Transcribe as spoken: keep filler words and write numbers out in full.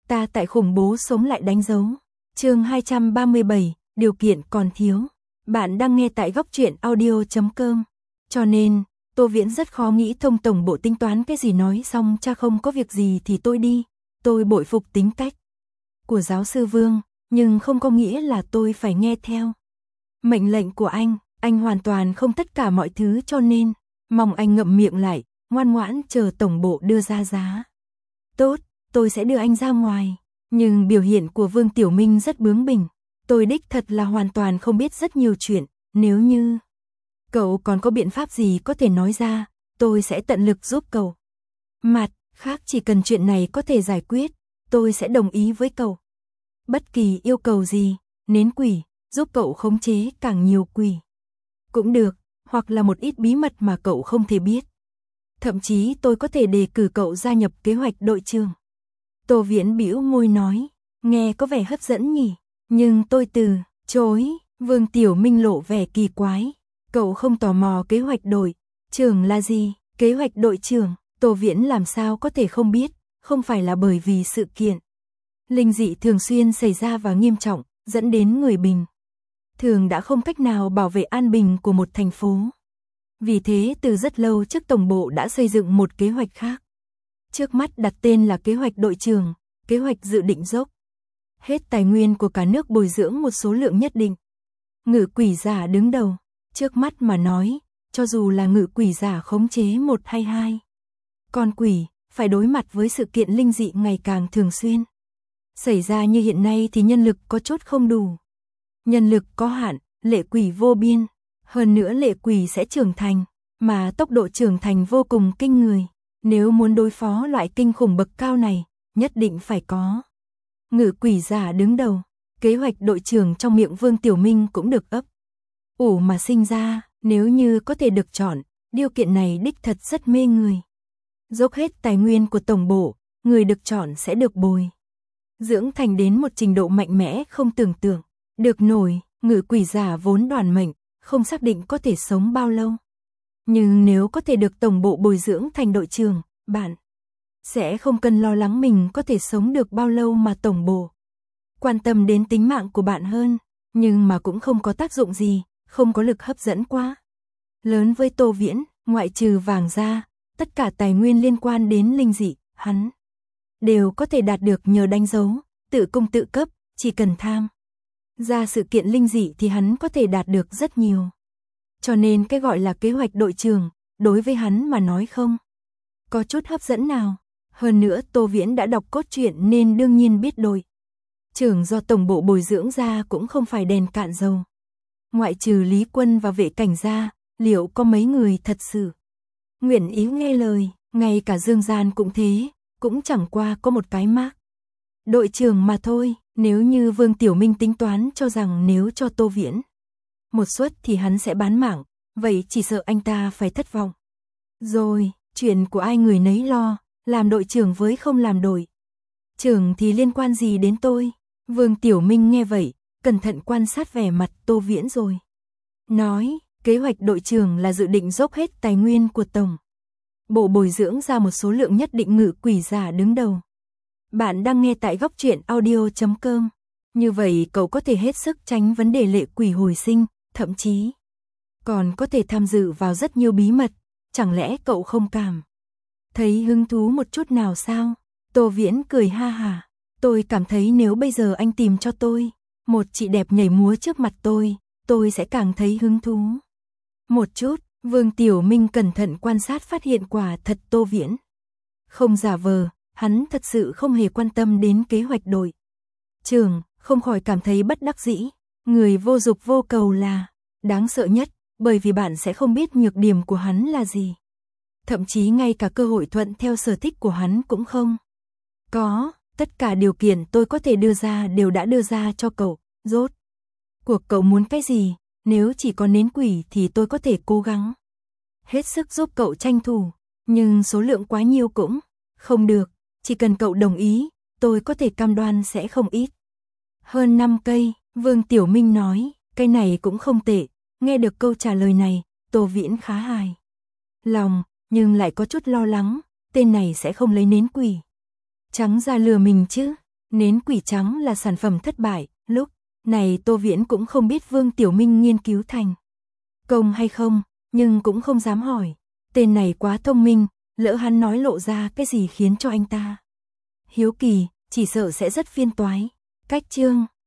Ta tại khủng bố sống lại đánh dấu. Chương hai trăm ba mươi bảy, điều kiện còn thiếu. Bạn đang nghe tại góc truyện audio chấm com. Cho nên, Tô Viễn rất khó nghĩ thông tổng bộ tính toán cái gì, nói xong cha không có việc gì thì tôi đi. Tôi bội phục tính cách của giáo sư Vương, nhưng không có nghĩa là tôi phải nghe theo mệnh lệnh của anh. Anh hoàn toàn không tất cả mọi thứ, cho nên mong anh ngậm miệng lại, ngoan ngoãn chờ tổng bộ đưa ra giá. Tốt, tôi sẽ đưa anh ra ngoài. Nhưng biểu hiện của Vương Tiểu Minh rất bướng bỉnh. Tôi đích thật là hoàn toàn không biết rất nhiều chuyện. Nếu như cậu còn có biện pháp gì có thể nói ra, tôi sẽ tận lực giúp cậu. Mặt khác, chỉ cần chuyện này có thể giải quyết, tôi sẽ đồng ý với cậu. Bất kỳ yêu cầu gì, nến quỷ, giúp cậu khống chế càng nhiều quỷ cũng được, hoặc là một ít bí mật mà cậu không thể biết. Thậm chí tôi có thể đề cử cậu gia nhập kế hoạch đội trưởng. Tô Viễn bĩu môi nói, nghe có vẻ hấp dẫn nhỉ, nhưng tôi từ chối. Vương Tiểu Minh lộ vẻ kỳ quái, cậu không tò mò kế hoạch đội trưởng là gì? Kế hoạch đội trưởng, Tô Viễn làm sao có thể không biết, không phải là bởi vì sự kiện linh dị thường xuyên xảy ra và nghiêm trọng, dẫn đến người bình thường đã không cách nào bảo vệ an bình của một thành phố. Vì thế từ rất lâu trước tổng bộ đã xây dựng một kế hoạch khác. Trước mắt đặt tên là kế hoạch đội trưởng, kế hoạch dự định dốc hết tài nguyên của cả nước bồi dưỡng một số lượng nhất định. Ngự quỷ giả đứng đầu, trước mắt mà nói, cho dù là ngự quỷ giả khống chế một hay hai con quỷ, phải đối mặt với sự kiện linh dị ngày càng thường xuyên xảy ra như hiện nay thì nhân lực có chút không đủ. Nhân lực có hạn, lệ quỷ vô biên, hơn nữa lệ quỷ sẽ trưởng thành, mà tốc độ trưởng thành vô cùng kinh người. Nếu muốn đối phó loại kinh khủng bậc cao này, nhất định phải có ngự quỷ giả đứng đầu. Kế hoạch đội trưởng trong miệng Vương Tiểu Minh cũng được ấp ủ mà sinh ra, nếu như có thể được chọn, điều kiện này đích thật rất mê người. Dốc hết tài nguyên của tổng bộ, người được chọn sẽ được bồi dưỡng thành đến một trình độ mạnh mẽ không tưởng tượng được nổi. Ngự quỷ giả vốn đoàn mệnh, không xác định có thể sống bao lâu. Nhưng nếu có thể được tổng bộ bồi dưỡng thành đội trưởng, bạn sẽ không cần lo lắng mình có thể sống được bao lâu, mà tổng bộ quan tâm đến tính mạng của bạn hơn. Nhưng mà cũng không có tác dụng gì, không có lực hấp dẫn quá lớn với Tô Viễn, ngoại trừ vàng ra, tất cả tài nguyên liên quan đến linh dị, hắn đều có thể đạt được nhờ đánh dấu, tự cung tự cấp, chỉ cần tham ra sự kiện linh dị thì hắn có thể đạt được rất nhiều. Cho nên cái gọi là kế hoạch đội trưởng, đối với hắn mà nói không có chút hấp dẫn nào. Hơn nữa Tô Viễn đã đọc cốt truyện nên đương nhiên biết đội trưởng do tổng bộ bồi dưỡng ra cũng không phải đèn cạn dầu. Ngoại trừ Lý Quân và vệ cảnh ra, liệu có mấy người thật sự nguyện ý nghe lời? Ngay cả Dương Gian cũng thế, cũng chẳng qua có một cái mác đội trưởng mà thôi. Nếu như Vương Tiểu Minh tính toán cho rằng nếu cho Tô Viễn một suất thì hắn sẽ bán mạng, vậy chỉ sợ anh ta phải thất vọng. Rồi, chuyện của ai người nấy lo, làm đội trưởng với không làm đội trưởng thì liên quan gì đến tôi? Vương Tiểu Minh nghe vậy, cẩn thận quan sát vẻ mặt Tô Viễn rồi nói, kế hoạch đội trưởng là dự định dốc hết tài nguyên của tổng bộ bồi dưỡng ra một số lượng nhất định ngự quỷ giả đứng đầu. Bạn đang nghe tại góc truyện audio chấm com. Như vậy cậu có thể hết sức tránh vấn đề lệ quỷ hồi sinh, thậm chí còn có thể tham dự vào rất nhiều bí mật. Chẳng lẽ cậu không cảm thấy hứng thú một chút nào sao? Tô Viễn cười ha hả. Tôi cảm thấy nếu bây giờ anh tìm cho tôi một chị đẹp nhảy múa trước mặt tôi, tôi sẽ càng thấy hứng thú một chút. Vương Tiểu Minh cẩn thận quan sát phát hiện quả thật Tô Viễn không giả vờ. Hắn thật sự không hề quan tâm đến kế hoạch đội trưởng, không khỏi cảm thấy bất đắc dĩ. Người vô dục vô cầu là đáng sợ nhất, bởi vì bạn sẽ không biết nhược điểm của hắn là gì. Thậm chí ngay cả cơ hội thuận theo sở thích của hắn cũng không có. Tất cả điều kiện tôi có thể đưa ra đều đã đưa ra cho cậu. Rốt cuộc cậu muốn cái gì? Nếu chỉ có nến quỷ thì tôi có thể cố gắng hết sức giúp cậu tranh thủ, nhưng số lượng quá nhiều cũng không được. Chỉ cần cậu đồng ý, tôi có thể cam đoan sẽ không ít hơn năm cây. Vương Tiểu Minh nói, cây này cũng không tệ. Nghe được câu trả lời này, Tô Viễn khá hài lòng, nhưng lại có chút lo lắng, tên này sẽ không lấy nến quỷ trắng ra lừa mình chứ. Nến quỷ trắng là sản phẩm thất bại, lúc này Tô Viễn cũng không biết Vương Tiểu Minh nghiên cứu thành công hay không, nhưng cũng không dám hỏi. Tên này quá thông minh, lỡ hắn nói lộ ra cái gì khiến cho anh ta hiếu kỳ, chỉ sợ sẽ rất phiền toái. Cách chương